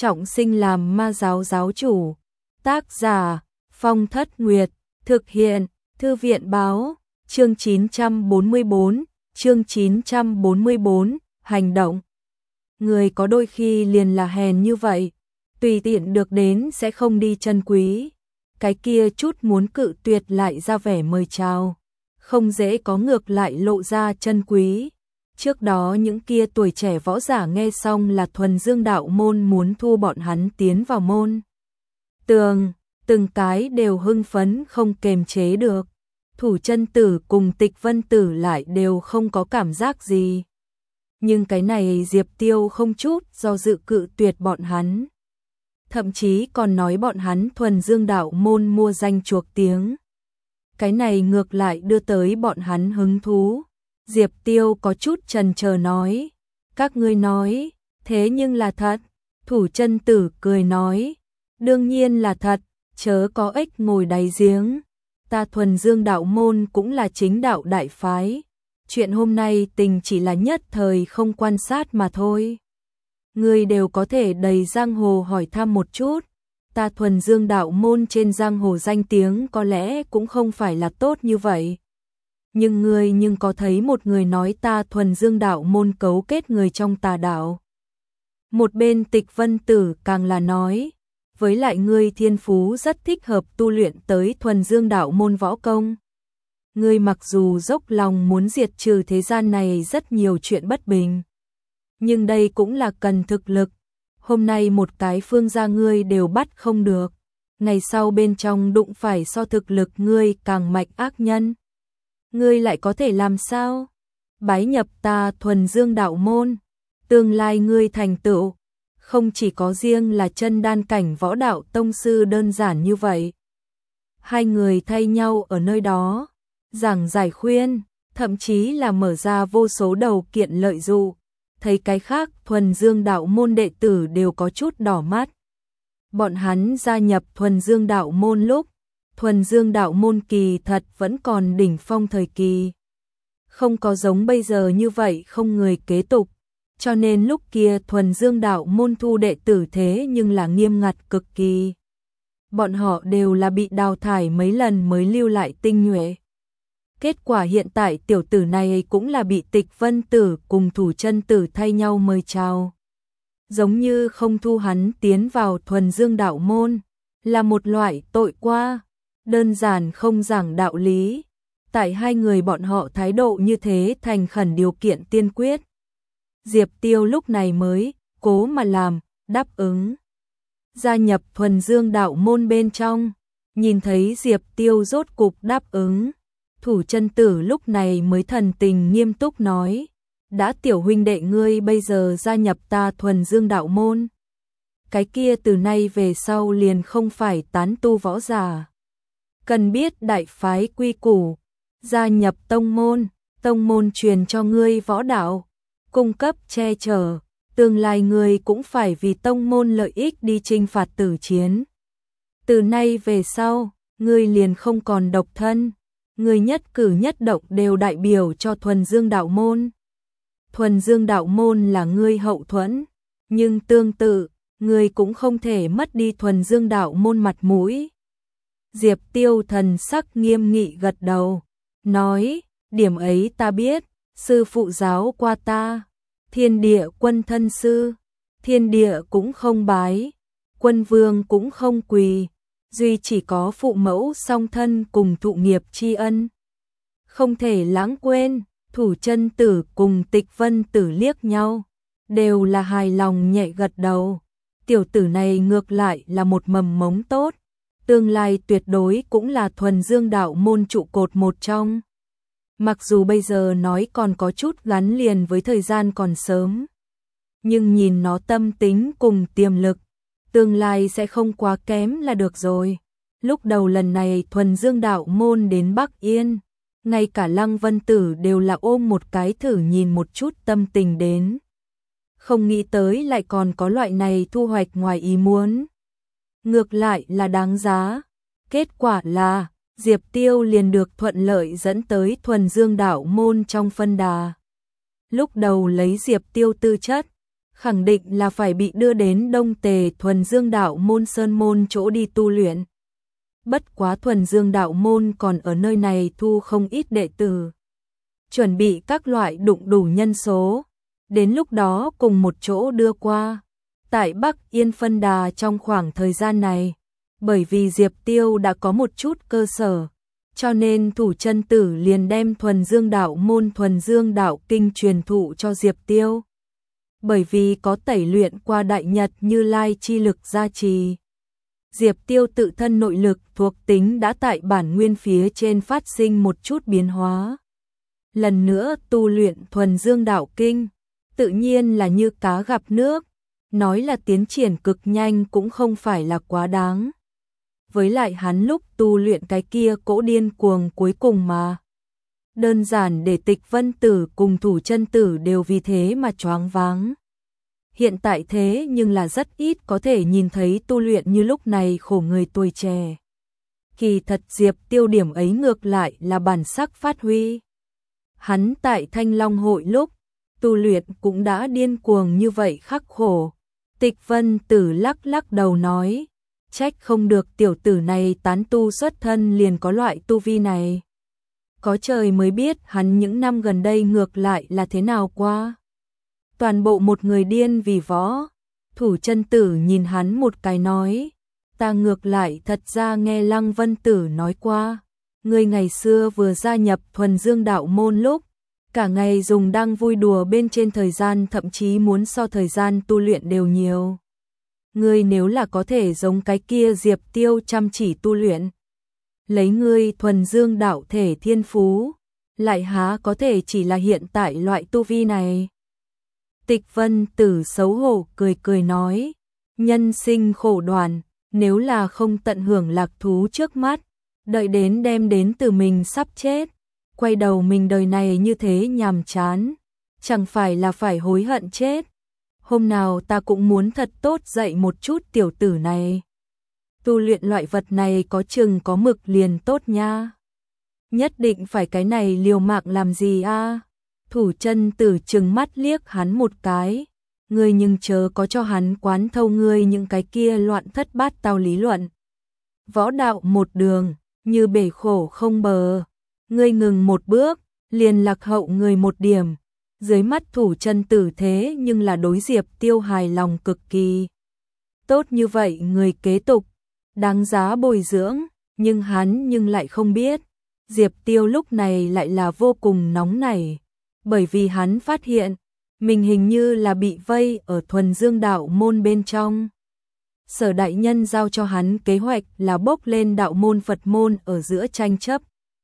trọng sinh làm ma giáo giáo chủ. Tác giả Phong Thất Nguyệt, thực hiện Thư viện Báo, chương 944, hành động. Người có đôi khi liền là hèn như vậy, tùy tiện được đến sẽ không đi trân quý, cái kia chút muốn cự tuyệt lại ra vẻ mời chào, không dễ có ngược lại lộ ra trân quý. Trước đó những kia tuổi trẻ võ giả nghe xong là thuần dương đạo môn muốn thu bọn hắn tiến vào môn tường, từng cái đều hưng phấn không kềm chế được. Thủ Chân Tử cùng Tịch Vân Tử lại đều không có cảm giác gì. Nhưng cái này Diệp Tiêu không chút do dự cự tuyệt bọn hắn. Thậm chí còn nói bọn hắn thuần dương đạo môn mua danh chuộc tiếng. Cái này ngược lại đưa tới bọn hắn hứng thú. Diệp Tiêu có chút chần chờ nói, các ngươi nói, thế nhưng là thật. Thủ Chân Tử cười nói, đương nhiên là thật, chớ có ếch ngồi đáy giếng. Ta thuần dương đạo môn cũng là chính đạo đại phái. Chuyện hôm nay tình chỉ là nhất thời không quan sát mà thôi. Người đều có thể đầy giang hồ hỏi thăm một chút. Ta thuần dương đạo môn trên giang hồ danh tiếng có lẽ cũng không phải là tốt như vậy. Nhưng có thấy một người nói ta thuần dương đạo môn cấu kết người trong tà đạo. Một bên Tịch Vân Tử càng là nói, với lại ngươi thiên phú rất thích hợp tu luyện tới thuần dương đạo môn võ công. Ngươi mặc dù dốc lòng muốn diệt trừ thế gian này rất nhiều chuyện bất bình, nhưng đây cũng là cần thực lực. Hôm nay một cái phương gia ngươi đều bắt không được, ngày sau bên trong đụng phải so thực lực ngươi càng mạnh ác nhân. Ngươi lại có thể làm sao? Bái nhập ta thuần dương đạo môn, tương lai ngươi thành tựu không chỉ có riêng là chân đan cảnh võ đạo tông sư đơn giản như vậy. Hai người thay nhau ở nơi đó, giảng giải khuyên, thậm chí là mở ra vô số đầu kiện lợi dụ, thấy cái khác thuần dương đạo môn đệ tử đều có chút đỏ mắt. Bọn hắn gia nhập thuần dương đạo môn lúc, thuần dương đạo môn kỳ thật vẫn còn đỉnh phong thời kỳ. Không có giống bây giờ như vậy không người kế tục. Cho nên lúc kia thuần dương đạo môn thu đệ tử thế nhưng là nghiêm ngặt cực kỳ. Bọn họ đều là bị đào thải mấy lần mới lưu lại tinh nhuệ. Kết quả hiện tại tiểu tử này cũng là bị Tịch Vân Tử cùng Thủ Chân Tử thay nhau mời chào. Giống như không thu hắn tiến vào thuần dương đạo môn, là một loại tội qua, đơn giản không giảng đạo lý. Tại hai người bọn họ thái độ như thế thành khẩn điều kiện tiên quyết. Diệp Tiêu lúc này mới cố mà làm, đáp ứng. Gia nhập thuần dương đạo môn bên trong, nhìn thấy Diệp Tiêu rốt cục đáp ứng. Thủ Chân Tử lúc này mới thần tình nghiêm túc nói, đã tiểu huynh đệ ngươi bây giờ gia nhập ta thuần dương đạo môn. Cái kia từ nay về sau liền không phải tán tu võ giả. Cần biết đại phái quy củ, gia nhập tông môn truyền cho ngươi võ đạo, cung cấp che chở, tương lai ngươi cũng phải vì tông môn lợi ích đi chinh phạt tử chiến. Từ nay về sau, ngươi liền không còn độc thân, ngươi nhất cử nhất động đều đại biểu cho thuần dương đạo môn. Thuần dương đạo môn là ngươi hậu thuẫn, nhưng tương tự, ngươi cũng không thể mất đi thuần dương đạo môn mặt mũi. Diệp Tiêu thần sắc nghiêm nghị gật đầu, nói, điểm ấy ta biết. Sư phụ giáo qua ta, Thiên Địa Quân thân sư, thiên địa cũng không bái, quân vương cũng không quỳ, duy chỉ có phụ mẫu song thân cùng thụ nghiệp tri ân. Không thể lãng quên. Thủ Chân Tử cùng Tịch Vân Tử liếc nhau, đều là hài lòng nhẹ gật đầu. Tiểu tử này ngược lại là một mầm mống tốt, tương lai tuyệt đối cũng là thuần dương đạo môn trụ cột một trong. Mặc dù bây giờ nói còn có chút gắn liền với thời gian còn sớm, nhưng nhìn nó tâm tính cùng tiềm lực, tương lai sẽ không quá kém là được rồi. Lúc đầu lần này thuần dương đạo môn đến Bắc Yên, ngay cả Lăng Vân Tử đều là ôm một cái thử nhìn một chút tâm tình đến. Không nghĩ tới lại còn có loại này thu hoạch ngoài ý muốn. Ngược lại là đáng giá. Kết quả là Diệp Tiêu liền được thuận lợi dẫn tới thuần dương đạo môn trong phân đà. Lúc đầu lấy Diệp Tiêu tư chất, khẳng định là phải bị đưa đến Đông Tề Thuần Dương Đạo Môn Sơn Môn chỗ đi tu luyện. Bất quá Thuần Dương Đạo Môn còn ở nơi này thu không ít đệ tử. Chuẩn bị các loại đụng đủ nhân số, đến lúc đó cùng một chỗ đưa qua. Tại Bắc Yên phân đà trong khoảng thời gian này, bởi vì Diệp Tiêu đã có một chút cơ sở, cho nên Thủ Chân Tử liền đem Thuần Dương Đạo Môn Thuần Dương Đạo Kinh truyền thụ cho Diệp Tiêu. Bởi vì có tẩy luyện qua Đại Nhật Như Lai chi lực gia trì, Diệp Tiêu tự thân nội lực thuộc tính đã tại bản nguyên phía trên phát sinh một chút biến hóa. Lần nữa tu luyện Thuần Dương Đạo Kinh, tự nhiên là như cá gặp nước, nói là tiến triển cực nhanh cũng không phải là quá đáng. Với lại hắn lúc tu luyện cái kia cỗ điên cuồng cuối cùng mà. Đơn giản để Tịch Vân Tử cùng Thủ Chân Tử đều vì thế mà choáng váng. Hiện tại thế nhưng là rất ít có thể nhìn thấy tu luyện như lúc này khổ người tuổi trẻ. Kỳ thật Diệp Tiêu điểm ấy ngược lại là bản sắc phát huy. Hắn tại Thanh Long hội lúc, tu luyện cũng đã điên cuồng như vậy khắc khổ. Tịch Vân Tử lắc lắc đầu nói, trách không được tiểu tử này tán tu xuất thân liền có loại tu vi này. Có trời mới biết hắn những năm gần đây ngược lại là thế nào qua. Toàn bộ một người điên vì võ. Thủ Chân Tử nhìn hắn một cái nói, ta ngược lại thật ra nghe Lăng Vân Tử nói qua, ngươi ngày xưa vừa gia nhập Thuần Dương Đạo Môn lúc, cả ngày dùng đang vui đùa bên trên thời gian thậm chí muốn so thời gian tu luyện đều nhiều. Ngươi nếu là có thể giống cái kia Diệp Tiêu chăm chỉ tu luyện, lấy ngươi Thuần Dương đạo thể thiên phú, lại há có thể chỉ là hiện tại loại tu vi này. Tịch Vân Tử xấu hổ cười cười nói, nhân sinh khổ đoàn, nếu là không tận hưởng lạc thú trước mắt, đợi đến đem đến từ mình sắp chết, quay đầu mình đời này như thế nhàm chán, chẳng phải là phải hối hận chết. Hôm nào ta cũng muốn thật tốt dạy một chút tiểu tử này. Tu luyện loại vật này có chừng có mực liền tốt nha. Nhất định phải cái này liều mạng làm gì a? Thủ Chân Tử trừng mắt liếc hắn một cái, ngươi nhưng chớ có cho hắn quán thâu ngươi những cái kia loạn thất bát tao lý luận. Võ đạo một đường, như bể khổ không bờ, ngươi ngừng một bước, liền lạc hậu người một điểm. Dưới mắt Thủ Chân Tử thế nhưng là đối Diệp Tiêu hài lòng cực kỳ. Tốt như vậy người kế tục, đáng giá bồi dưỡng, nhưng hắn lại không biết, Diệp Tiêu lúc này lại là vô cùng nóng nảy, bởi vì hắn phát hiện, mình hình như là bị vây ở Thuần Dương Đạo Môn bên trong. Sở đại nhân giao cho hắn kế hoạch là bốc lên đạo môn Phật môn ở giữa tranh chấp.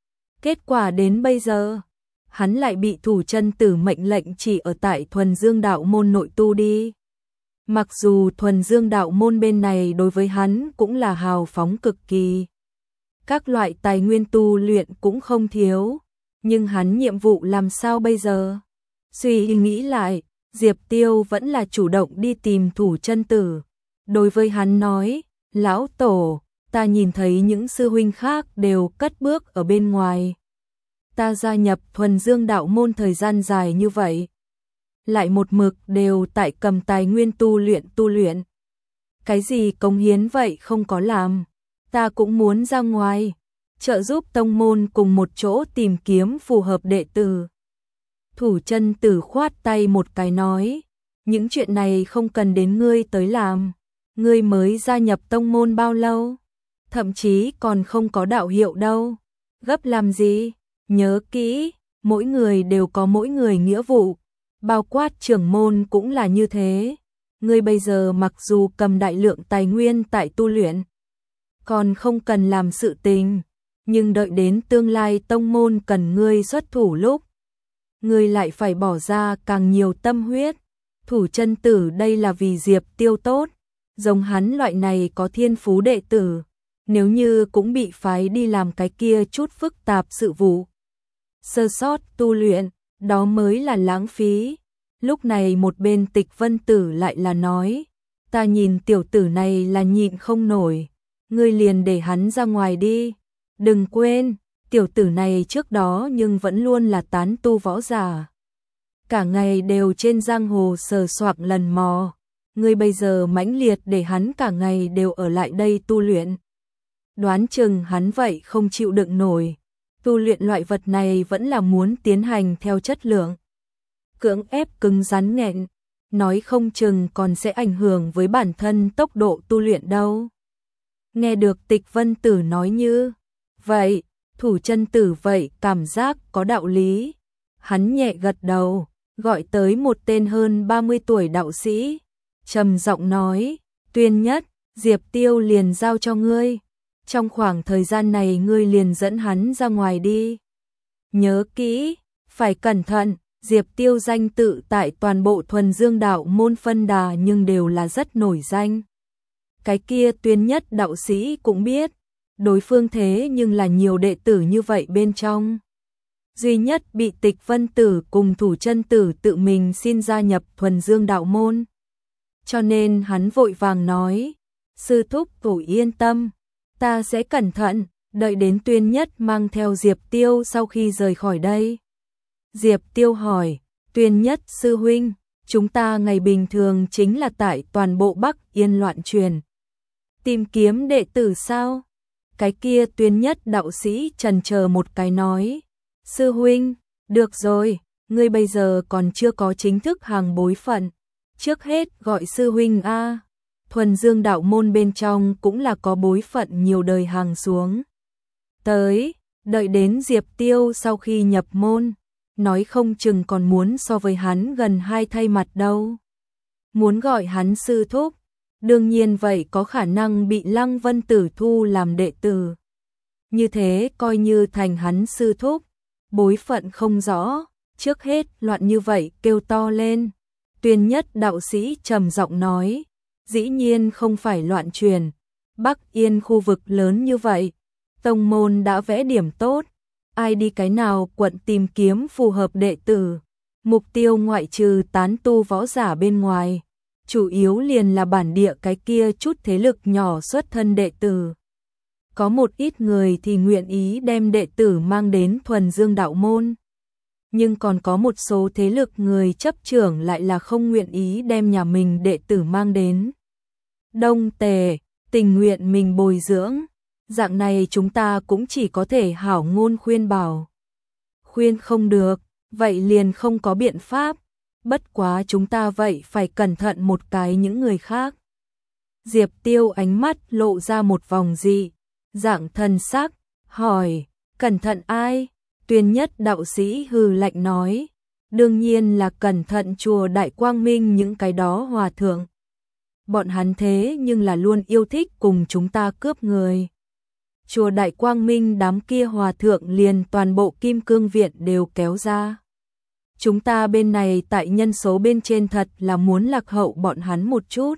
Kết quả đến bây giờ, hắn lại bị Thủ Chân Tử mệnh lệnh chỉ ở tại Thuần Dương Đạo Môn nội tu đi. Mặc dù Thuần Dương Đạo Môn bên này đối với hắn cũng là hào phóng cực kỳ. Các loại tài nguyên tu luyện cũng không thiếu, nhưng hắn nhiệm vụ làm sao bây giờ? Suy nghĩ lại, Diệp Tiêu vẫn là chủ động đi tìm Thủ Chân Tử. Đối với hắn nói, lão tổ, ta nhìn thấy những sư huynh khác đều cất bước ở bên ngoài. Ta gia nhập Thuần Dương Đạo Môn thời gian dài như vậy, lại một mực đều tại cầm tài nguyên tu luyện. Cái gì cống hiến vậy không có làm, ta cũng muốn ra ngoài, trợ giúp tông môn cùng một chỗ tìm kiếm phù hợp đệ tử. Thủ Chân Tử khoát tay một cái nói, những chuyện này không cần đến ngươi tới làm, ngươi mới gia nhập tông môn bao lâu, thậm chí còn không có đạo hiệu đâu, gấp làm gì? Nhớ kỹ, mỗi người đều có mỗi người nghĩa vụ, bao quát trưởng môn cũng là như thế. Ngươi bây giờ mặc dù cầm đại lượng tài nguyên tại tu luyện, còn không cần làm sự tình, nhưng đợi đến tương lai tông môn cần ngươi xuất thủ lúc, ngươi lại phải bỏ ra càng nhiều tâm huyết. Thủ Chân Tử đây là vì Diệp Tiêu tốt, giống hắn loại này có thiên phú đệ tử, nếu như cũng bị phái đi làm cái kia chút phức tạp sự vụ, sơ sót tu luyện, đó mới là lãng phí. Lúc này một bên Tịch Vân Tử lại là nói, ta nhìn tiểu tử này là nhịn không nổi, ngươi liền để hắn ra ngoài đi. Đừng quên, tiểu tử này trước đó nhưng vẫn luôn là tán tu võ giả. cả ngày đều trên giang hồ sờ soạng lần mò. Ngươi bây giờ mãnh liệt để hắn cả ngày đều ở lại đây tu luyện. Đoán chừng hắn vậy không chịu đựng nổi. Tu luyện loại vật này vẫn là muốn tiến hành theo chất lượng. Cưỡng ép cứng rắn nghẹn, nói không chừng còn sẽ ảnh hưởng với bản thân tốc độ tu luyện đâu. Nghe được Tịch Vân Tử nói như vậy, Thủ Chân Tử vậy cảm giác có đạo lý. Hắn nhẹ gật đầu, gọi tới một tên hơn 30 tuổi đạo sĩ, trầm giọng nói, Tuyên Nhất, Diệp Tiêu liền giao cho ngươi. Trong khoảng thời gian này ngươi liền dẫn hắn ra ngoài đi. Nhớ kỹ, phải cẩn thận, Diệp Tiêu danh tự tại toàn bộ Thuần Dương đạo môn phân đà nhưng đều là rất nổi danh. Cái kia Tuyên Nhất đạo sĩ cũng biết, đối phương thế nhưng là nhiều đệ tử như vậy bên trong. Duy nhất bị Tịch Vân Tử cùng Thủ Chân Tử tự mình xin gia nhập Thuần Dương đạo môn. Cho nên hắn vội vàng nói, sư thúc tổ yên tâm, ta sẽ cẩn thận, đợi đến Tuyên Nhất mang theo Diệp Tiêu sau khi rời khỏi đây. Diệp Tiêu hỏi, Tuyên Nhất sư huynh, chúng ta ngày bình thường chính là tại toàn bộ Bắc Yên loạn truyền. Tìm kiếm đệ tử sao? Cái kia Tuyên Nhất đạo sĩ chần chờ một cái nói, sư huynh, được rồi, ngươi bây giờ còn chưa có chính thức hàng bối phận, trước hết gọi sư huynh a. Thuần Dương đạo môn bên trong cũng là có bối phận nhiều đời hàng xuống. Tới, đợi đến Diệp Tiêu sau khi nhập môn, nói không chừng còn muốn so với hắn gần 2 thay mặt đâu. Muốn gọi hắn sư thúc, đương nhiên vậy có khả năng bị Lăng Vân Tử thu làm đệ tử. Như thế coi như thành hắn sư thúc, bối phận không rõ, trước hết loạn như vậy kêu to lên. Tuyên Nhất đạo sĩ trầm giọng nói, dĩ nhiên không phải loạn truyền, Bắc Yên khu vực lớn như vậy, tông môn đã vẽ điểm tốt, ai đi cái nào quận tìm kiếm phù hợp đệ tử, mục tiêu ngoại trừ tán tu võ giả bên ngoài, chủ yếu liền là bản địa cái kia chút thế lực nhỏ xuất thân đệ tử. Có một ít người thì nguyện ý đem đệ tử mang đến Thuần Dương đạo môn, nhưng còn có một số thế lực người chấp trưởng lại là không nguyện ý đem nhà mình đệ tử mang đến. Đông Tề, tình nguyện mình bồi dưỡng, dạng này chúng ta cũng chỉ có thể hảo ngôn khuyên bảo. Khuyên không được, vậy liền không có biện pháp, bất quá chúng ta vậy phải cẩn thận một cái những người khác. Diệp Tiêu ánh mắt lộ ra một vòng dị dạng thần sắc, hỏi, cẩn thận ai? Tuyên Nhất đạo sĩ hừ lạnh nói, đương nhiên là cẩn thận chùa Đại Quang Minh những cái đó hòa thượng. Bọn hắn thế nhưng là luôn yêu thích cùng chúng ta cướp người. Chùa Đại Quang Minh đám kia hòa thượng liền toàn bộ Kim Cương Viện đều kéo ra. Chúng ta bên này tại nhân số bên trên thật là muốn lạc hậu bọn hắn một chút.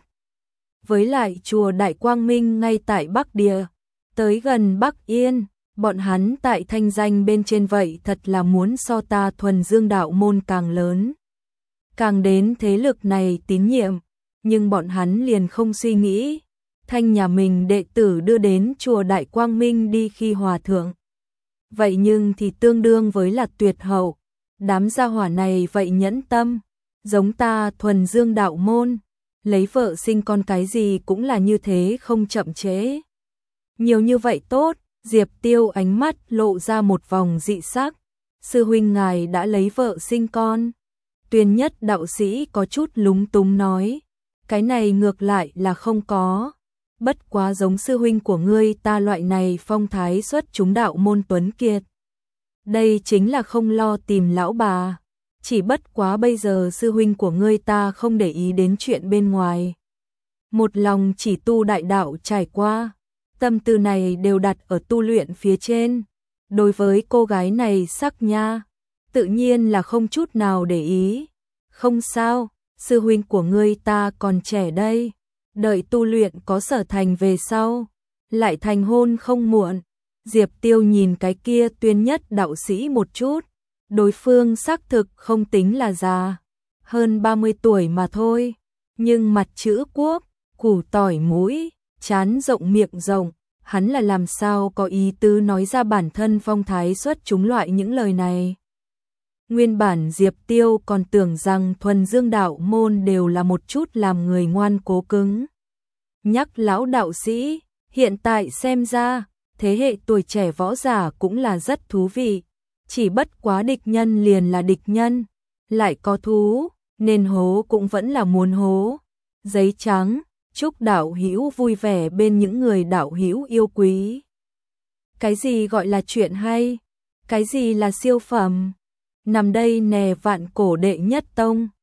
Với lại chùa Đại Quang Minh ngay tại Bắc Địa, tới gần Bắc Yên, bọn hắn tại thanh danh bên trên vậy thật là muốn so ta Thuần Dương đạo môn càng lớn. Càng đến thế lực này tín nhiệm, nhưng bọn hắn liền không suy nghĩ, thanh nhà mình đệ tử đưa đến chùa Đại Quang Minh đi khi hòa thượng. Vậy nhưng thì tương đương với là tuyệt hậu, đám gia hỏa này vậy nhẫn tâm, giống ta Thuần Dương đạo môn, lấy vợ sinh con cái gì cũng là như thế không chậm trễ. Nhiều như vậy tốt, Diệp Tiêu ánh mắt lộ ra một vòng dị sắc, sư huynh ngài đã lấy vợ sinh con. Tuyên Nhất đạo sĩ có chút lúng túng nói, cái này ngược lại là không có, bất quá giống sư huynh của ngươi ta loại này phong thái xuất chúng đạo môn tuấn kiệt. Đây chính là không lo tìm lão bà, chỉ bất quá bây giờ sư huynh của ngươi ta không để ý đến chuyện bên ngoài. Một lòng chỉ tu đại đạo trải qua, tâm tư này đều đặt ở tu luyện phía trên. Đối với cô gái này sắc nha, tự nhiên là không chút nào để ý. Không sao, sư huynh của ngươi ta còn trẻ đây, đợi tu luyện có sở thành về sau, lại thành hôn không muộn. Diệp Tiêu nhìn cái kia Tuyên Nhất đạo sĩ một chút, đối phương xác thực không tính là già, hơn 30 tuổi mà thôi, nhưng mặt chữ quốc, củ tỏi mũi, trán rộng miệng rộng, hắn là làm sao có ý tứ nói ra bản thân phong thái xuất chúng loại những lời này. Nguyên bản Diệp Tiêu còn tưởng rằng thuần dương đạo môn đều là một chút làm người ngoan cố cứng. Nhắc lão đạo sĩ, hiện tại xem ra, thế hệ tuổi trẻ võ giả cũng là rất thú vị. Chỉ bất quá địch nhân liền là địch nhân, lại có thú, nên hố cũng vẫn là muốn hố. Giấy trắng, chúc đạo hữu vui vẻ bên những người đạo hữu yêu quý. Cái gì gọi là chuyện hay? Cái gì là siêu phẩm? Nằm đây nè vạn cổ đệ nhất tông.